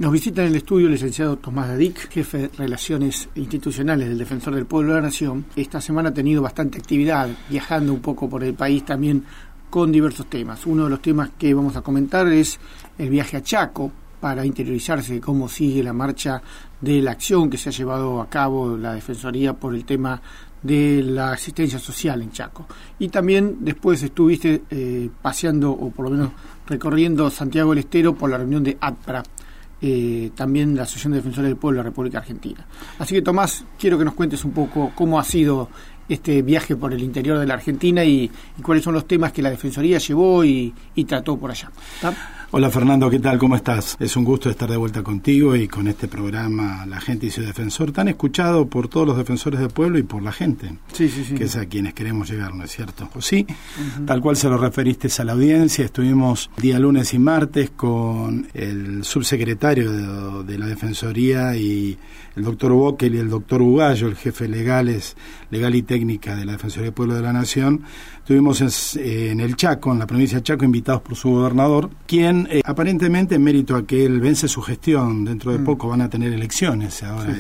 Nos visita en el estudio el licenciado Tomás Dadic, jefe de Relaciones Institucionales del Defensor del Pueblo de la Nación. Esta semana ha tenido bastante actividad, viajando un poco por el país también con diversos temas. Uno de los temas que vamos a comentar es el viaje a Chaco, para interiorizarse de cómo sigue la marcha de la acción que se ha llevado a cabo la Defensoría por el tema de la asistencia social en Chaco. Y también después estuviste paseando, o por lo menos recorriendo Santiago del Estero por la reunión de ADPRA, también la Asociación de Defensores del Pueblo de la República Argentina. Así que, Tomás, quiero que nos cuentes un poco cómo ha sido este viaje por el interior de la Argentina y cuáles son los temas que la Defensoría llevó y trató por allá. ¿Está? Hola Fernando, ¿qué tal? ¿Cómo estás? Es un gusto estar de vuelta contigo y con este programa La Gente y su Defensor, tan escuchado por todos los defensores del pueblo y por la gente, sí. que es a quienes queremos llegar, ¿no es cierto? Pues sí, tal cual se lo referiste a la audiencia. Estuvimos día lunes y martes con el subsecretario de la Defensoría y el doctor Bockel y el doctor Bugallo, el jefe legal y técnica de la Defensoría del Pueblo de la Nación. Estuvimos en el Chaco, en la provincia de Chaco, invitados por su gobernador, quien aparentemente, en mérito a que él vence su gestión, dentro de poco van a tener elecciones ahora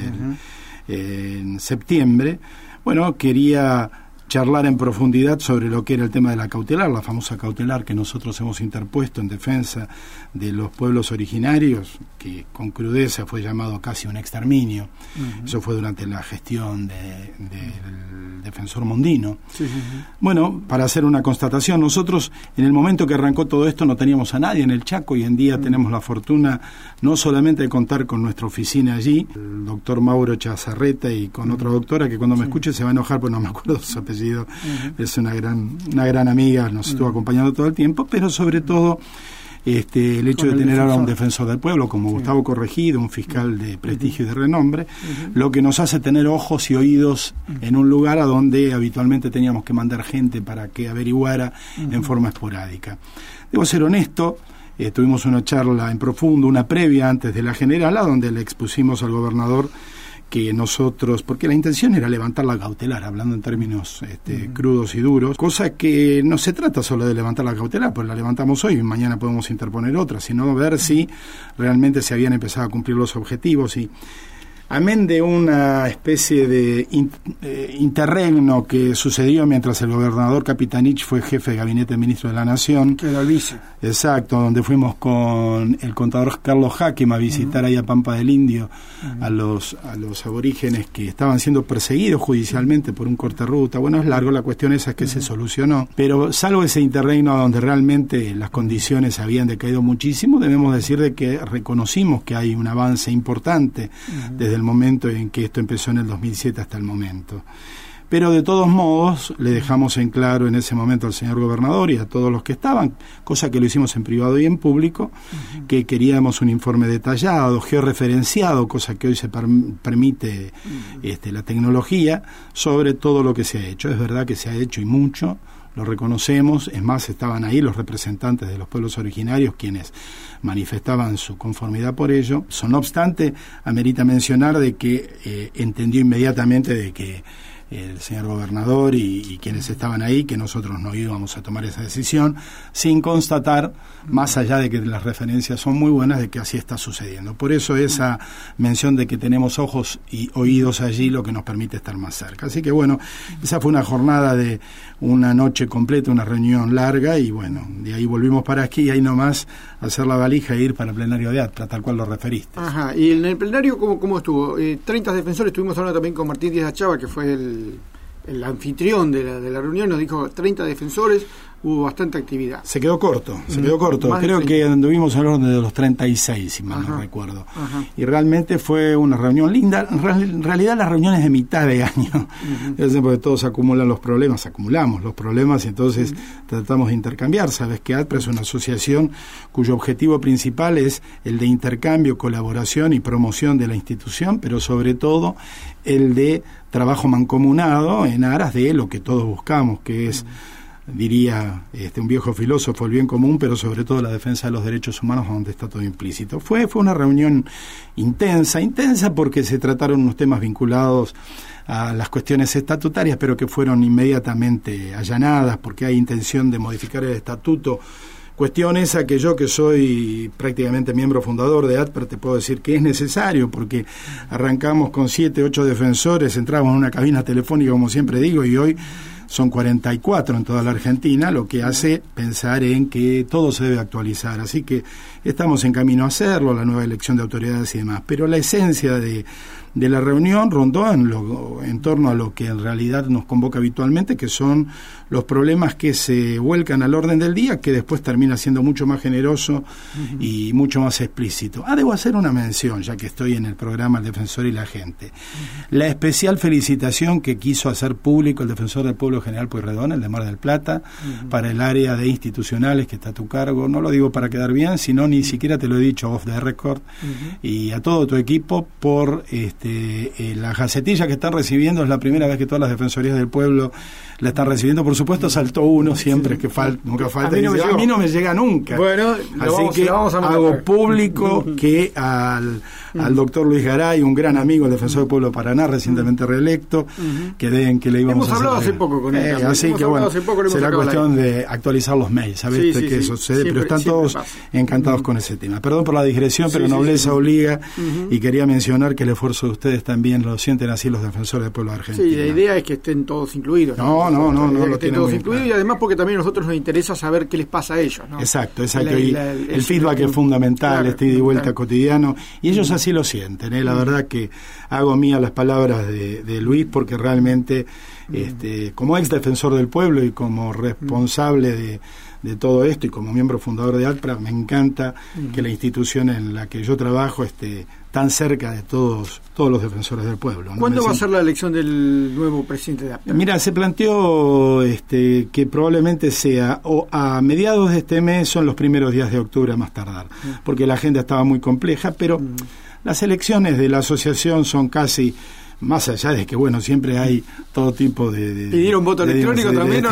en septiembre, bueno, quería charlar en profundidad sobre lo que era el tema de la cautelar, la famosa cautelar que nosotros hemos interpuesto en defensa de los pueblos originarios, que con crudeza fue llamado casi un exterminio. Eso fue durante la gestión del defensor Mondino. Bueno, para hacer una constatación, nosotros en el momento que arrancó todo esto no teníamos a nadie en el Chaco. Hoy en día tenemos la fortuna no solamente de contar con nuestra oficina allí, el doctor Mauro Chazarreta, y con otra doctora que cuando me escuche se va a enojar porque no me acuerdo su apellido. Es una gran amiga, nos estuvo acompañando todo el tiempo, pero sobre todo el hecho de tener ahora un defensor del pueblo como Gustavo Corregido, un fiscal de prestigio y de renombre, lo que nos hace tener ojos y oídos en un lugar a donde habitualmente teníamos que mandar gente para que averiguara en forma esporádica. Debo ser honesto, tuvimos una charla en profundo, una previa antes de la general, a donde le expusimos al gobernador que nosotros, porque la intención era levantar la cautelar, hablando en términos crudos y duros, cosa que no se trata solo de levantar la cautelar, pues la levantamos hoy y mañana podemos interponer otra, sino ver si realmente se habían empezado a cumplir los objetivos. Y amén de una especie de interregno que sucedió mientras el gobernador Capitanich fue jefe de gabinete del ministro de la Nación. Que era el vice. Exacto, donde fuimos con el contador Carlos Hakem a visitar ahí a Pampa del Indio a los aborígenes que estaban siendo perseguidos judicialmente por un corte ruta. Bueno, es largo, la cuestión esa es que se solucionó, pero salvo ese interregno donde realmente las condiciones habían decaído muchísimo, debemos decir de que reconocimos que hay un avance importante desde el momento en que esto empezó en el 2007 hasta el momento. Pero de todos modos le dejamos en claro en ese momento al señor gobernador y a todos los que estaban, cosa que lo hicimos en privado y en público, que queríamos un informe detallado, georreferenciado, cosa que hoy se permite la tecnología, sobre todo lo que se ha hecho. Es verdad que se ha hecho y mucho, lo reconocemos, es más, estaban ahí los representantes de los pueblos originarios quienes manifestaban su conformidad por ello. No obstante, amerita mencionar de que entendió inmediatamente de que el señor gobernador y quienes estaban ahí, que nosotros no íbamos a tomar esa decisión, sin constatar, más allá de que las referencias son muy buenas, de que así está sucediendo. Por eso esa mención de que tenemos ojos y oídos allí, lo que nos permite estar más cerca. Así que bueno, esa fue una jornada de una noche completa, una reunión larga, y bueno, de ahí volvimos para aquí, y ahí nomás hacer la valija e ir para el plenario de ADPRA, tal cual lo referiste. Ajá, y en el plenario, ¿cómo estuvo? 30 defensores, estuvimos hablando también con Martín Díaz Achava, que fue el anfitrión de la reunión, nos dijo 30 defensores, hubo bastante actividad. Se quedó corto. Creo que anduvimos al orden de los 36, si mal no recuerdo. Y realmente fue una reunión linda. En realidad las reuniones de mitad de año, porque todos acumulamos los problemas y entonces tratamos de intercambiar. Sabes que ADPRA es una asociación cuyo objetivo principal es el de intercambio, colaboración y promoción de la institución, pero sobre todo el de trabajo mancomunado en aras de lo que todos buscamos, que es, diría un viejo filósofo, el bien común, pero sobre todo la defensa de los derechos humanos, donde está todo implícito. Fue una reunión intensa porque se trataron unos temas vinculados a las cuestiones estatutarias, pero que fueron inmediatamente allanadas, porque hay intención de modificar el estatuto Cuestión esa que yo, que soy prácticamente miembro fundador de ADPER, te puedo decir que es necesario, porque arrancamos con 7, 8 defensores, entramos en una cabina telefónica, como siempre digo, y hoy son 44 en toda la Argentina, lo que hace pensar en que todo se debe actualizar. Así que estamos en camino a hacerlo, la nueva elección de autoridades y demás. Pero la esencia de la reunión rondó en torno a lo que en realidad nos convoca habitualmente, que son los problemas que se vuelcan al orden del día, que después termina siendo mucho más generoso y mucho más explícito. Debo hacer una mención, ya que estoy en el programa El Defensor y la Gente. La especial felicitación que quiso hacer público el Defensor del Pueblo General Pueyrredón, el de Mar del Plata, para el área de institucionales que está a tu cargo. No lo digo para quedar bien, sino ni siquiera te lo he dicho off the record, y a todo tu equipo por la gacetilla que están recibiendo. Es la primera vez que todas las defensorías del pueblo la están recibiendo. Por supuesto saltó uno siempre, que nunca falta. A mí no me llega nunca. Bueno, así que hago público que al doctor Luis Garay, un gran amigo, el defensor del pueblo de Paraná, recientemente reelecto, que le íbamos a hacer. Hemos hablado hace poco con él. Así que bueno, será cuestión de actualizar los mails, ¿sabes? Que eso sucede, pero están todos encantados con ese tema. Perdón por la digresión, pero nobleza obliga, y quería mencionar que el esfuerzo de ustedes también lo sienten así los defensores del pueblo argentino. Sí, la idea es que estén todos incluidos. No, lo tienen todos incluidos, y además porque también a nosotros nos interesa saber qué les pasa a ellos, ¿no? Exacto. El feedback es fundamental, este ida y vuelta cotidiano, y ellos así lo sienten, La verdad que hago mía las palabras de Luis, porque realmente, como ex defensor del pueblo y como responsable de todo esto, y como miembro fundador de ADPRA, me encanta que la institución en la que yo trabajo esté tan cerca de todos los defensores del pueblo, ¿no? ¿Cuándo va a ser la elección del nuevo presidente de ADPRA? Mira, se planteó que probablemente sea o a mediados de este mes, son los primeros días de octubre a más tardar, porque la agenda estaba muy compleja, pero las elecciones de la asociación son casi, más allá de que, bueno, siempre hay todo tipo de ¿Pidieron voto electrónico también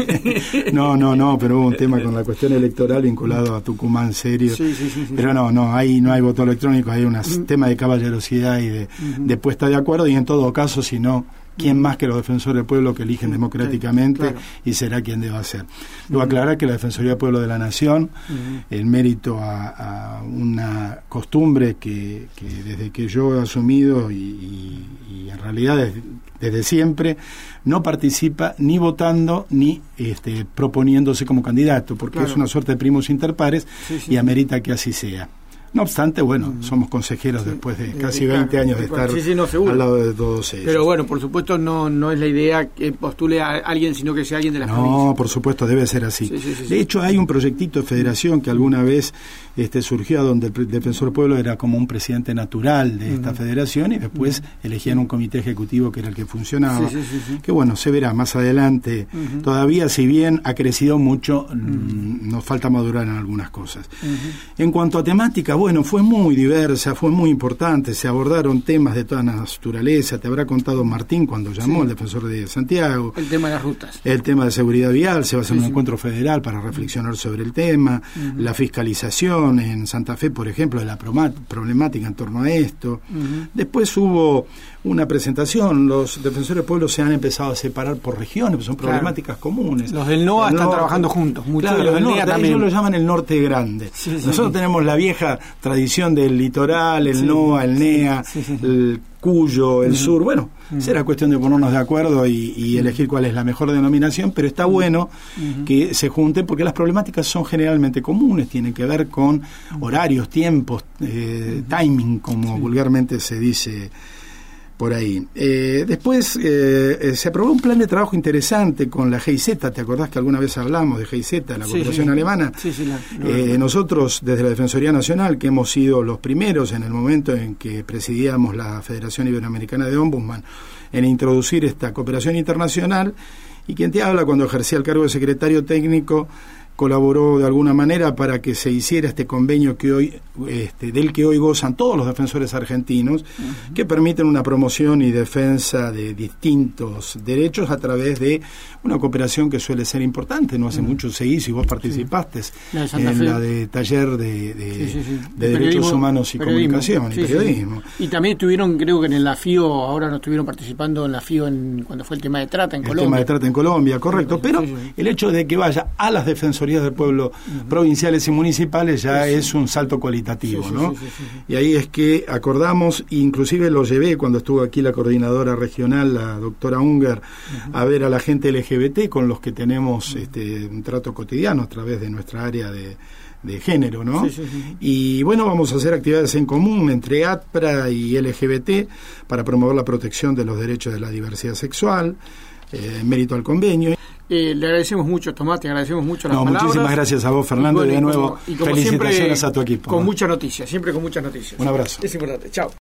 o no? No, pero hubo un tema con la cuestión electoral vinculado a Tucumán serio. Sí. Pero no, ahí no hay voto electrónico, hay un tema de caballerosidad y de puesta de acuerdo, y en todo caso, si no, ¿quién más que los defensores del pueblo que eligen democráticamente? Claro. Y será quien deba ser. Debo aclarar que la Defensoría del Pueblo de la Nación, el mérito a una costumbre que desde que yo he asumido y en realidad desde siempre, no participa ni votando ni proponiéndose como candidato, porque es una suerte de primos inter pares, y amerita que así sea. No obstante, bueno, somos consejeros después de casi 20 años de estar al lado de todos ellos. Pero bueno, por supuesto no es la idea que postule a alguien, sino que sea alguien de las provincias. No, por supuesto, debe ser así. De hecho, hay un proyectito de federación que alguna vez surgió, donde el defensor del pueblo era como un presidente natural de esta federación, y después elegían un comité ejecutivo que era el que funcionaba. Que bueno, se verá más adelante. Todavía, si bien ha crecido mucho, nos falta madurar en algunas cosas. En cuanto a temática, bueno, fue muy diversa, fue muy importante, se abordaron temas de toda naturaleza. Te habrá contado Martín cuando llamó, el defensor de Santiago. El tema de las rutas. El tema de seguridad vial, se va a hacer un encuentro federal para reflexionar sobre el tema. La fiscalización en Santa Fe, por ejemplo, de la problemática en torno a esto. Después hubo una presentación, los defensores del pueblo se han empezado a separar por regiones, pues son problemáticas comunes. Los del NOA están trabajando juntos, muchos de los del NEA también. Ellos lo llaman el norte grande. Nosotros tenemos la vieja tradición del litoral, el NOA, el NEA, el Cuyo, el sur. Bueno, será cuestión de ponernos de acuerdo y elegir cuál es la mejor denominación, pero está bueno que se junten, porque las problemáticas son generalmente comunes, tienen que ver con horarios, tiempos, timing, como vulgarmente se dice por ahí. Después se aprobó un plan de trabajo interesante con la GIZ. ¿Te acordás que alguna vez hablamos de GIZ, la Corporación Alemana? Nosotros, desde la Defensoría Nacional, que hemos sido los primeros en el momento en que presidíamos la Federación Iberoamericana de Ombudsman, en introducir esta cooperación internacional, y quien te habla, cuando ejercía el cargo de secretario técnico, colaboró de alguna manera para que se hiciera este convenio que hoy del que hoy gozan todos los defensores argentinos, que permiten una promoción y defensa de distintos derechos a través de una cooperación que suele ser importante. No hace mucho se hizo, y vos participaste en la de taller de derechos humanos y comunicación y periodismo. Y también estuvieron, creo que en la FIO, ahora no estuvieron participando en la FIO cuando fue el tema de trata en Colombia. El tema de trata en Colombia, correcto. Pero el hecho de que vaya a las defensorías defensorías del pueblo provinciales y municipales ya es un salto cualitativo, ¿no? Sí. Y ahí es que acordamos, inclusive lo llevé cuando estuvo aquí la coordinadora regional, la doctora Unger, a ver a la gente LGBT con los que tenemos un trato cotidiano a través de nuestra área de género, ¿no? Y bueno, vamos a hacer actividades en común entre ATPRA y LGBT para promover la protección de los derechos de la diversidad sexual, mérito al convenio. Le agradecemos mucho, Tomás, te agradecemos mucho las palabras. Muchísimas gracias a vos, Fernando, y de nuevo como felicitaciones siempre, a tu equipo. Con muchas noticias, siempre con muchas noticias. Un abrazo. Es importante, chao.